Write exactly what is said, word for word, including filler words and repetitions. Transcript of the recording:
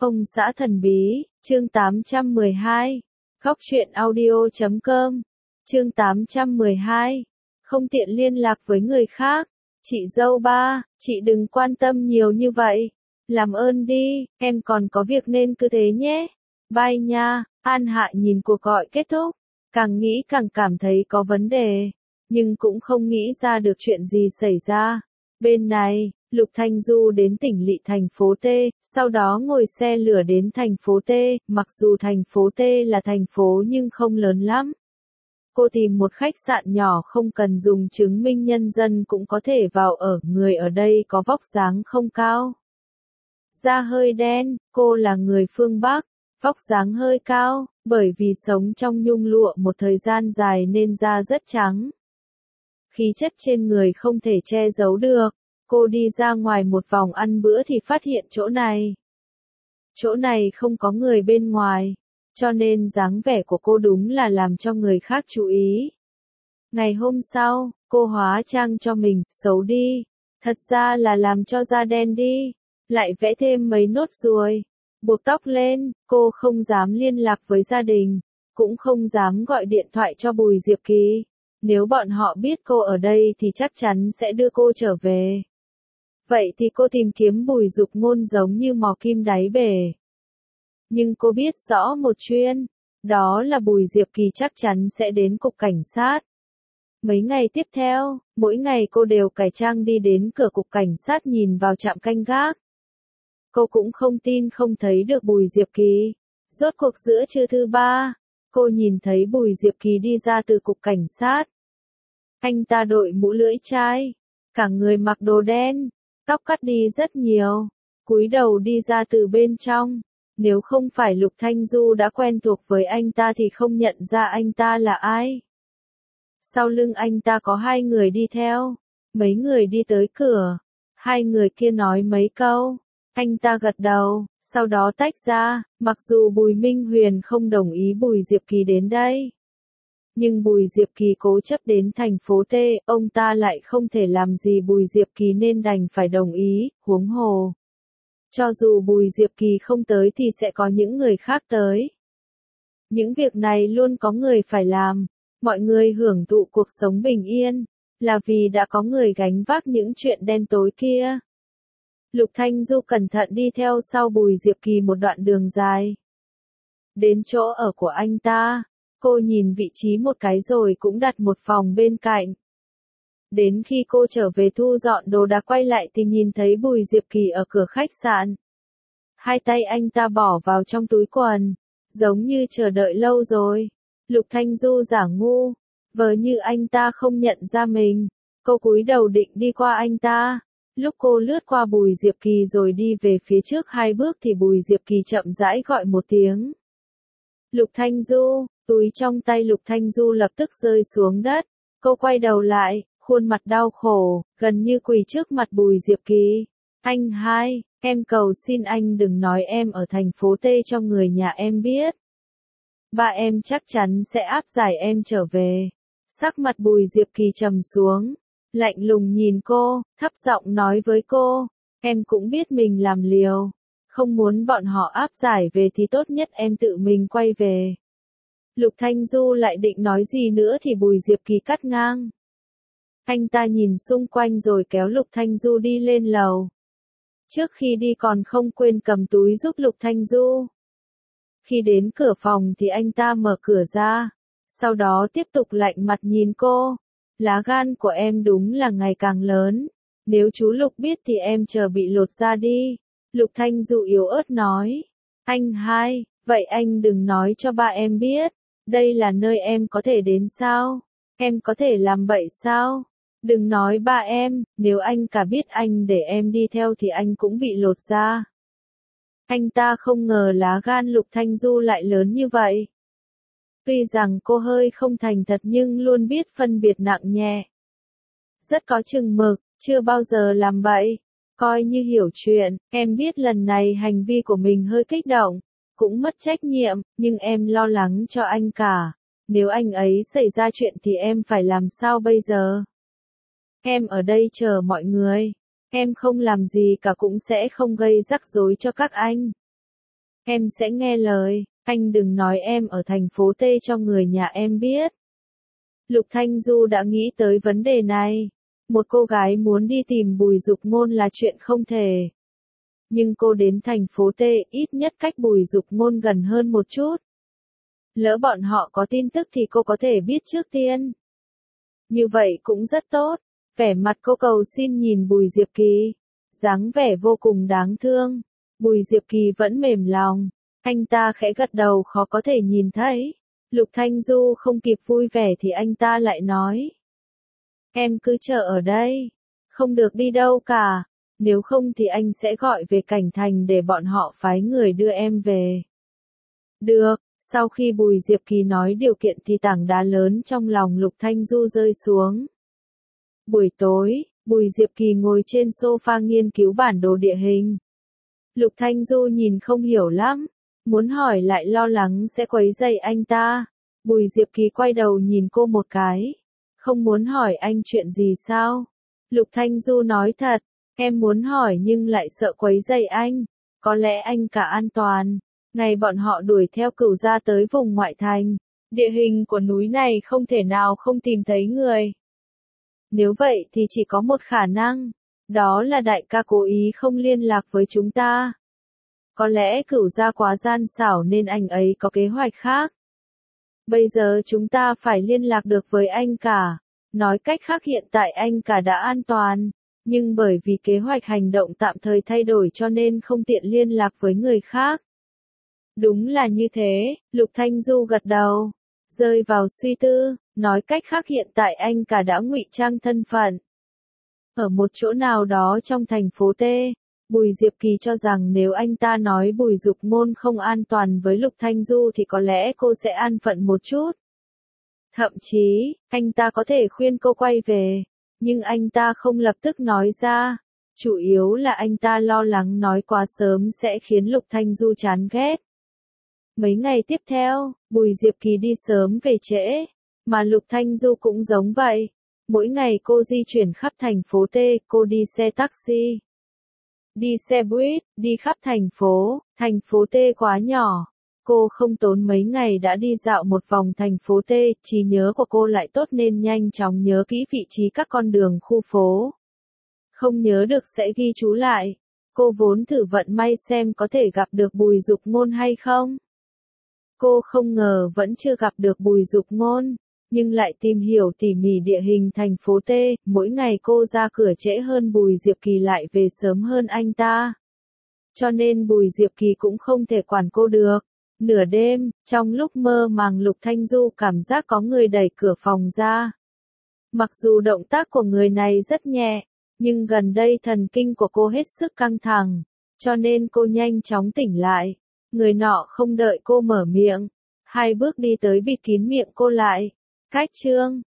Ông xã thần bí, chương tám trăm mười hai. Góc truyện audio chấm com. Chương tám trăm mười hai. Không tiện liên lạc với người khác. Chị dâu ba, chị đừng quan tâm nhiều như vậy. Làm ơn đi, em còn có việc nên cứ thế nhé. Bye nha. An Hạ nhìn cuộc gọi kết thúc, càng nghĩ càng cảm thấy có vấn đề, nhưng cũng không nghĩ ra được chuyện gì xảy ra. Bên này, Lục Thanh Du đến tỉnh lỵ thành phố T, sau đó ngồi xe lửa đến thành phố T, mặc dù thành phố T là thành phố nhưng không lớn lắm. Cô tìm một khách sạn nhỏ không cần dùng chứng minh nhân dân cũng có thể vào ở, người ở đây có vóc dáng không cao. Da hơi đen, cô là người phương Bắc, vóc dáng hơi cao, bởi vì sống trong nhung lụa một thời gian dài nên da rất trắng. Khí chất trên người không thể che giấu được. Cô đi ra ngoài một vòng ăn bữa thì phát hiện chỗ này. Chỗ này không có người bên ngoài, cho nên dáng vẻ của cô đúng là làm cho người khác chú ý. Ngày hôm sau, cô hóa trang cho mình, xấu đi. Thật ra là làm cho da đen đi, lại vẽ thêm mấy nốt ruồi, buộc tóc lên. Cô không dám liên lạc với gia đình, cũng không dám gọi điện thoại cho Bùi Diệp Kỳ. Nếu bọn họ biết cô ở đây thì chắc chắn sẽ đưa cô trở về. Vậy thì cô tìm kiếm Bùi Dục Ngôn giống như mò kim đáy bể. Nhưng cô biết rõ một chuyện, đó là Bùi Diệp Kỳ chắc chắn sẽ đến cục cảnh sát. Mấy ngày tiếp theo, mỗi ngày cô đều cải trang đi đến cửa cục cảnh sát nhìn vào trạm canh gác. Cô cũng không tin không thấy được Bùi Diệp Kỳ. Rốt cuộc giữa trưa thứ ba, cô nhìn thấy Bùi Diệp Kỳ đi ra từ cục cảnh sát. Anh ta đội mũ lưỡi chai, cả người mặc đồ đen, tóc cắt đi rất nhiều, cúi đầu đi ra từ bên trong. Nếu không phải Lục Thanh Du đã quen thuộc với anh ta thì không nhận ra anh ta là ai. Sau lưng anh ta có hai người đi theo, mấy người đi tới cửa, hai người kia nói mấy câu, anh ta gật đầu, sau đó tách ra. Mặc dù Bùi Minh Huyền không đồng ý Bùi Diệp Kỳ đến đây, nhưng Bùi Diệp Kỳ cố chấp đến thành phố T, ông ta lại không thể làm gì Bùi Diệp Kỳ nên đành phải đồng ý, huống hồ. Cho dù Bùi Diệp Kỳ không tới thì sẽ có những người khác tới. Những việc này luôn có người phải làm, mọi người hưởng thụ cuộc sống bình yên, là vì đã có người gánh vác những chuyện đen tối kia. Lục Thanh Du cẩn thận đi theo sau Bùi Diệp Kỳ một đoạn đường dài. Đến chỗ ở của anh ta, cô nhìn vị trí một cái rồi cũng đặt một phòng bên cạnh. Đến khi cô trở về thu dọn đồ đạc quay lại thì nhìn thấy Bùi Diệp Kỳ ở cửa khách sạn. Hai tay anh ta bỏ vào trong túi quần, giống như chờ đợi lâu rồi. Lục Thanh Du giả ngu, vờ như anh ta không nhận ra mình. Cô cúi đầu định đi qua anh ta. Lúc cô lướt qua Bùi Diệp Kỳ rồi đi về phía trước hai bước thì Bùi Diệp Kỳ chậm rãi gọi một tiếng. Lục Thanh Du, túi trong tay Lục Thanh Du lập tức rơi xuống đất. Cô quay đầu lại, khuôn mặt đau khổ, gần như quỳ trước mặt Bùi Diệp Kỳ. Anh hai, em cầu xin anh đừng nói em ở thành phố T cho người nhà em biết. Ba em chắc chắn sẽ áp giải em trở về. Sắc mặt Bùi Diệp Kỳ trầm xuống, lạnh lùng nhìn cô, thấp giọng nói với cô, em cũng biết mình làm liều. Không muốn bọn họ áp giải về thì tốt nhất em tự mình quay về. Lục Thanh Du lại định nói gì nữa thì Bùi Diệp Kỳ cắt ngang. Anh ta nhìn xung quanh rồi kéo Lục Thanh Du đi lên lầu. Trước khi đi còn không quên cầm túi giúp Lục Thanh Du. Khi đến cửa phòng thì anh ta mở cửa ra, sau đó tiếp tục lạnh mặt nhìn cô. Lá gan của em đúng là ngày càng lớn. Nếu chú Lục biết thì em chờ bị lột da đi. Lục Thanh Du yếu ớt nói. Anh hai, vậy anh đừng nói cho ba em biết. Đây là nơi em có thể đến sao? Em có thể làm bậy sao? Đừng nói ba em, nếu anh cả biết anh để em đi theo thì anh cũng bị lột da. Anh ta không ngờ lá gan Lục Thanh Du lại lớn như vậy. Tuy rằng cô hơi không thành thật nhưng luôn biết phân biệt nặng nhẹ. Rất có chừng mực, chưa bao giờ làm bậy. Coi như hiểu chuyện, em biết lần này hành vi của mình hơi kích động, cũng mất trách nhiệm, nhưng em lo lắng cho anh cả. Nếu anh ấy xảy ra chuyện thì em phải làm sao bây giờ? Em ở đây chờ mọi người. Em không làm gì cả cũng sẽ không gây rắc rối cho các anh. Em sẽ nghe lời, anh đừng nói em ở thành phố T cho người nhà em biết. Lục Thanh Du đã nghĩ tới vấn đề này. Một cô gái muốn đi tìm Bùi Dục Ngôn là chuyện không thể. Nhưng cô đến thành phố T, ít nhất cách Bùi Dục Ngôn gần hơn một chút. Lỡ bọn họ có tin tức thì cô có thể biết trước tiên. Như vậy cũng rất tốt. Vẻ mặt cô cầu xin nhìn Bùi Diệp Kỳ. Dáng vẻ vô cùng đáng thương. Bùi Diệp Kỳ vẫn mềm lòng. Anh ta khẽ gật đầu khó có thể nhìn thấy. Lục Thanh Du không kịp vui vẻ thì anh ta lại nói. Em cứ chờ ở đây. Không được đi đâu cả. Nếu không thì anh sẽ gọi về cảnh thành để bọn họ phái người đưa em về. Được, sau khi Bùi Diệp Kỳ nói điều kiện thì tảng đá lớn trong lòng Lục Thanh Du rơi xuống. Buổi tối, Bùi Diệp Kỳ ngồi trên sofa nghiên cứu bản đồ địa hình. Lục Thanh Du nhìn không hiểu lắm, muốn hỏi lại lo lắng sẽ quấy rầy anh ta. Bùi Diệp Kỳ quay đầu nhìn cô một cái. Không muốn hỏi anh chuyện gì sao? Lục Thanh Du nói thật, em muốn hỏi nhưng lại sợ quấy rầy anh. Có lẽ anh cả an toàn. Ngày bọn họ đuổi theo Cửu gia tới vùng ngoại thành. Địa hình của núi này không thể nào không tìm thấy người. Nếu vậy thì chỉ có một khả năng. Đó là đại ca cố ý không liên lạc với chúng ta. Có lẽ Cửu gia quá gian xảo nên anh ấy có kế hoạch khác. Bây giờ chúng ta phải liên lạc được với anh cả. Nói cách khác hiện tại anh cả đã an toàn. Nhưng bởi vì kế hoạch hành động tạm thời thay đổi cho nên không tiện liên lạc với người khác. Đúng là như thế, Lục Thanh Du gật đầu. Rơi vào suy tư, nói cách khác hiện tại anh cả đã ngụy trang thân phận. Ở một chỗ nào đó trong thành phố T, Bùi Diệp Kỳ cho rằng nếu anh ta nói Bùi Dục Ngôn không an toàn với Lục Thanh Du thì có lẽ cô sẽ an phận một chút. Thậm chí, anh ta có thể khuyên cô quay về, nhưng anh ta không lập tức nói ra. Chủ yếu là anh ta lo lắng nói quá sớm sẽ khiến Lục Thanh Du chán ghét. Mấy ngày tiếp theo, Bùi Diệp Kỳ đi sớm về trễ, mà Lục Thanh Du cũng giống vậy. Mỗi ngày cô di chuyển khắp thành phố T, cô đi xe taxi, đi xe buýt, đi khắp thành phố, thành phố T quá nhỏ. Cô không tốn mấy ngày đã đi dạo một vòng thành phố T, trí nhớ của cô lại tốt nên nhanh chóng nhớ kỹ vị trí các con đường khu phố. Không nhớ được sẽ ghi chú lại. Cô vốn thử vận may xem có thể gặp được Bùi Dục Ngôn hay không. Cô không ngờ vẫn chưa gặp được Bùi Dục Ngôn, nhưng lại tìm hiểu tỉ mỉ địa hình thành phố T, mỗi ngày cô ra cửa trễ hơn Bùi Diệp Kỳ lại về sớm hơn anh ta. Cho nên Bùi Diệp Kỳ cũng không thể quản cô được. Nửa đêm, trong lúc mơ màng Lục Thanh Du cảm giác có người đẩy cửa phòng ra. Mặc dù động tác của người này rất nhẹ, nhưng gần đây thần kinh của cô hết sức căng thẳng, cho nên cô nhanh chóng tỉnh lại. Người nọ không đợi cô mở miệng, hai bước đi tới bịt kín miệng cô lại. Cách chương